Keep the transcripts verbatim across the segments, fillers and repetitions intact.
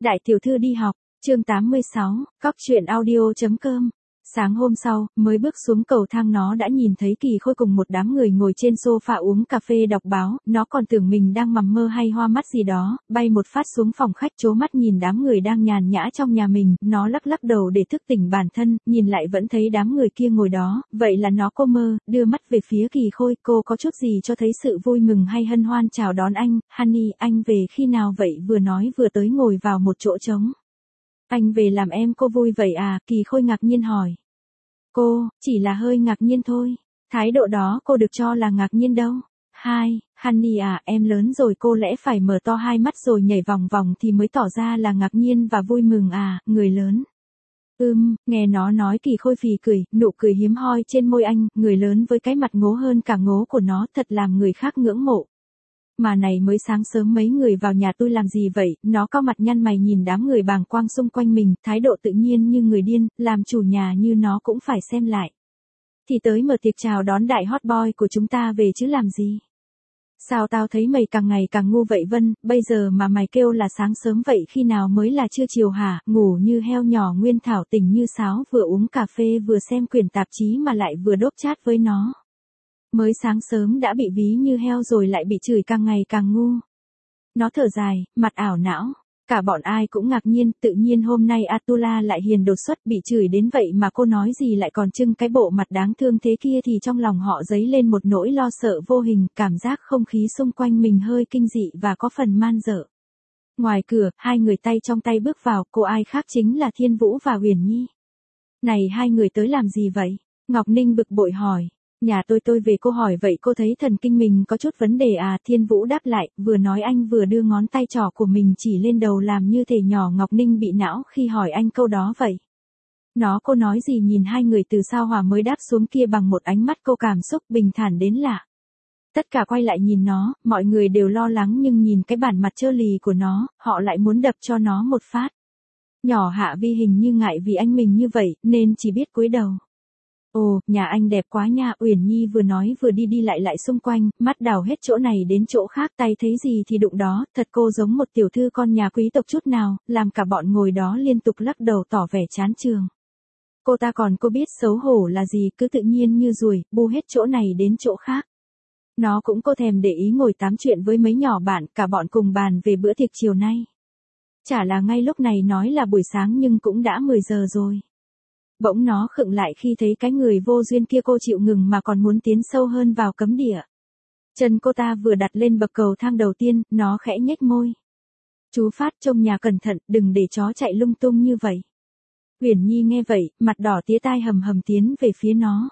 Đại tiểu thư đi học, chương tám mươi sáu, cóc truyện audio chấm com. Sáng hôm sau, mới bước xuống cầu thang nó đã nhìn thấy Kỳ Khôi cùng một đám người ngồi trên sofa uống cà phê đọc báo, nó còn tưởng mình đang mằm mơ hay hoa mắt gì đó, bay một phát xuống phòng khách trố mắt nhìn đám người đang nhàn nhã trong nhà mình, nó lắc lắc đầu để thức tỉnh bản thân, nhìn lại vẫn thấy đám người kia ngồi đó, vậy là nó cô mơ, đưa mắt về phía Kỳ Khôi, cô có chút gì cho thấy sự vui mừng hay hân hoan chào đón anh, Honey, anh về khi nào vậy, vừa nói vừa tới ngồi vào một chỗ trống. Anh về làm em cô vui vậy à, Kỳ Khôi ngạc nhiên hỏi. Cô, chỉ là hơi ngạc nhiên thôi. Thái độ đó cô được cho là ngạc nhiên đâu. Hai, Honey à, em lớn rồi cô lẽ phải mở to hai mắt rồi nhảy vòng vòng thì mới tỏ ra là ngạc nhiên và vui mừng à, người lớn. Ừm, nghe nó nói Kỳ Khôi phì cười, nụ cười hiếm hoi trên môi anh, người lớn với cái mặt ngố hơn cả ngố của nó thật làm người khác ngưỡng mộ. Mà này mới sáng sớm mấy người vào nhà tôi làm gì vậy, nó cau mặt nhăn mày nhìn đám người bàng quang xung quanh mình, thái độ tự nhiên như người điên, làm chủ nhà như nó cũng phải xem lại. Thì tới mở tiệc chào đón đại hot boy của chúng ta về chứ làm gì. Sao tao thấy mày càng ngày càng ngu vậy Vân, bây giờ mà mày kêu là sáng sớm vậy khi nào mới là trưa chiều hả, ngủ như heo nhỏ Nguyên Thảo tỉnh như sáo vừa uống cà phê vừa xem quyển tạp chí mà lại vừa đốp chat với nó. Mới sáng sớm đã bị ví như heo rồi lại bị chửi càng ngày càng ngu. Nó thở dài, mặt ảo não. Cả bọn ai cũng ngạc nhiên, tự nhiên hôm nay Atula lại hiền đột xuất bị chửi đến vậy mà cô nói gì lại còn trưng cái bộ mặt đáng thương thế kia thì trong lòng họ dấy lên một nỗi lo sợ vô hình, cảm giác không khí xung quanh mình hơi kinh dị và có phần man dợ. Ngoài cửa, hai người tay trong tay bước vào, cô ai khác chính là Thiên Vũ và Uyển Nhi. Này hai người tới làm gì vậy? Ngọc Ninh bực bội hỏi. Nhà tôi tôi về cô hỏi vậy cô thấy thần kinh mình có chút vấn đề à, Thiên Vũ đáp lại, vừa nói anh vừa đưa ngón tay trỏ của mình chỉ lên đầu làm như thể nhỏ Ngọc Ninh bị não khi hỏi anh câu đó vậy. Nó cô nói gì nhìn hai người từ sao hỏa mới đáp xuống kia bằng một ánh mắt cô cảm xúc bình thản đến lạ. Tất cả quay lại nhìn nó, mọi người đều lo lắng nhưng nhìn cái bản mặt trơ lì của nó, họ lại muốn đập cho nó một phát. Nhỏ Hạ Vi hình như ngại vì anh mình như vậy, nên chỉ biết cúi đầu. Ồ, nhà anh đẹp quá nha, Uyển Nhi vừa nói vừa đi đi lại lại xung quanh, mắt đảo hết chỗ này đến chỗ khác, tay thấy gì thì đụng đó, thật cô giống một tiểu thư con nhà quý tộc chút nào, làm cả bọn ngồi đó liên tục lắc đầu tỏ vẻ chán chường. Cô ta còn cô biết xấu hổ là gì, cứ tự nhiên như ruồi, bu hết chỗ này đến chỗ khác. Nó cũng cô thèm để ý ngồi tám chuyện với mấy nhỏ bạn, cả bọn cùng bàn về bữa tiệc chiều nay. Chả là ngay lúc này nói là buổi sáng nhưng cũng đã mười giờ rồi. Bỗng nó khựng lại khi thấy cái người vô duyên kia cô chịu ngừng mà còn muốn tiến sâu hơn vào cấm địa. Chân cô ta vừa đặt lên bậc cầu thang đầu tiên, nó khẽ nhếch môi. Chú Phát trông nhà cẩn thận, đừng để chó chạy lung tung như vậy. Uyển Nhi nghe vậy, mặt đỏ tía tai hầm hầm tiến về phía nó.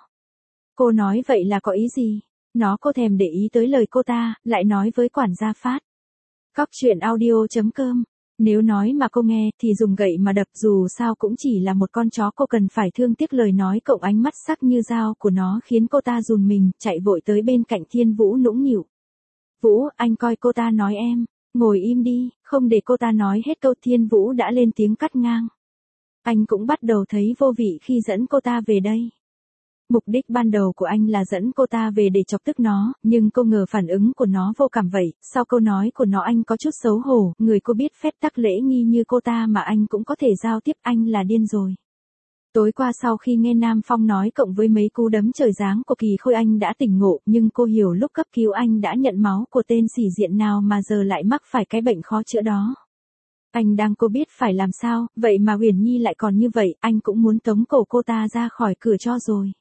Cô nói vậy là có ý gì? Nó cô thèm để ý tới lời cô ta, lại nói với quản gia Phát. Cóc truyện audio chấm com. Nếu nói mà cô nghe thì dùng gậy mà đập, dù sao cũng chỉ là một con chó, cô cần phải thương tiếc lời nói cộng ánh mắt sắc như dao của nó khiến cô ta run mình, chạy vội tới bên cạnh Thiên Vũ nũng nịu. Vũ, anh coi cô ta nói em, ngồi im đi, không để cô ta nói hết câu. Thiên Vũ đã lên tiếng cắt ngang. Anh cũng bắt đầu thấy vô vị khi dẫn cô ta về đây. Mục đích ban đầu của anh là dẫn cô ta về để chọc tức nó, nhưng cô ngờ phản ứng của nó vô cảm vậy, sau câu nói của nó anh có chút xấu hổ, người cô biết phép tắc lễ nghi như cô ta mà anh cũng có thể giao tiếp, anh là điên rồi. Tối qua sau khi nghe Nam Phong nói cộng với mấy cú đấm trời giáng của Kỳ Khôi anh đã tỉnh ngộ, nhưng cô hiểu lúc cấp cứu anh đã nhận máu của tên xỉ diện nào mà giờ lại mắc phải cái bệnh khó chữa đó. Anh đang cô biết phải làm sao, vậy mà Uyển Nhi lại còn như vậy, anh cũng muốn tống cổ cô ta ra khỏi cửa cho rồi.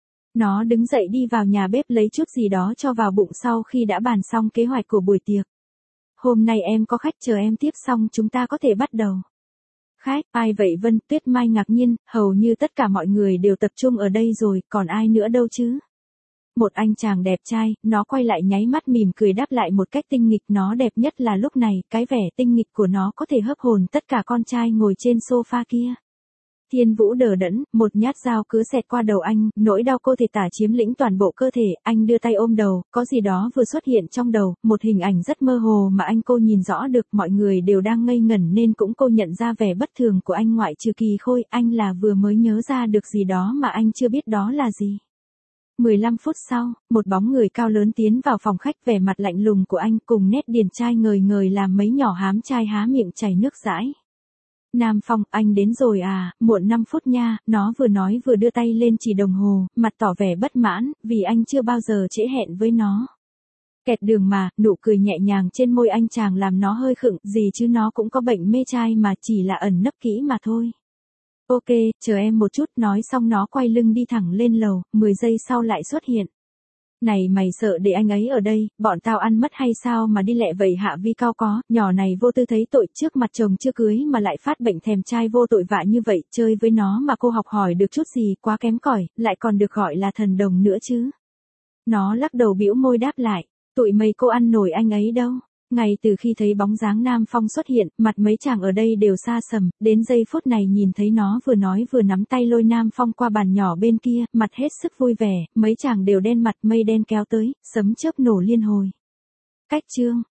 Nó đứng dậy đi vào nhà bếp lấy chút gì đó cho vào bụng sau khi đã bàn xong kế hoạch của buổi tiệc. Hôm nay em có khách chờ em tiếp xong chúng ta có thể bắt đầu. Khách, ai vậy Vân? Tuyết Mai ngạc nhiên, hầu như tất cả mọi người đều tập trung ở đây rồi, còn ai nữa đâu chứ? Một anh chàng đẹp trai, nó quay lại nháy mắt mỉm cười đáp lại một cách tinh nghịch, nó đẹp nhất là lúc này, cái vẻ tinh nghịch của nó có thể hấp hồn tất cả con trai ngồi trên sofa kia. Thiên Vũ đờ đẫn, một nhát dao cứ xẹt qua đầu anh, nỗi đau cô thể tả chiếm lĩnh toàn bộ cơ thể, anh đưa tay ôm đầu, có gì đó vừa xuất hiện trong đầu, một hình ảnh rất mơ hồ mà anh cô nhìn rõ được, mọi người đều đang ngây ngẩn nên cũng cô nhận ra vẻ bất thường của anh ngoại trừ Kỳ Khôi, anh là vừa mới nhớ ra được gì đó mà anh chưa biết đó là gì. mười lăm phút sau, một bóng người cao lớn tiến vào phòng khách, vẻ mặt lạnh lùng của anh cùng nét điển trai ngời ngời làm mấy nhỏ hám trai há miệng chảy nước dãi. Nam Phong, anh đến rồi à, muộn năm phút nha, nó vừa nói vừa đưa tay lên chỉ đồng hồ, mặt tỏ vẻ bất mãn, vì anh chưa bao giờ trễ hẹn với nó. Kẹt đường mà, nụ cười nhẹ nhàng trên môi anh chàng làm nó hơi khựng, gì chứ nó cũng có bệnh mê trai mà, chỉ là ẩn nấp kỹ mà thôi. Ok, chờ em một chút, nói xong nó quay lưng đi thẳng lên lầu, mười giây sau lại xuất hiện. Này mày sợ để anh ấy ở đây, bọn tao ăn mất hay sao mà đi lẹ vậy hả Vi Cao có, nhỏ này vô tư thấy tội trước mặt chồng chưa cưới mà lại phát bệnh thèm trai vô tội vạ như vậy, chơi với nó mà cô học hỏi được chút gì, quá kém cỏi, lại còn được gọi là thần đồng nữa chứ. Nó lắc đầu bĩu môi đáp lại, tụi mày cô ăn nổi anh ấy đâu. Ngay từ khi thấy bóng dáng Nam Phong xuất hiện, mặt mấy chàng ở đây đều xa sầm, đến giây phút này nhìn thấy nó vừa nói vừa nắm tay lôi Nam Phong qua bàn nhỏ bên kia, mặt hết sức vui vẻ, mấy chàng đều đen mặt, mây đen kéo tới, sấm chớp nổ liên hồi. Cách chương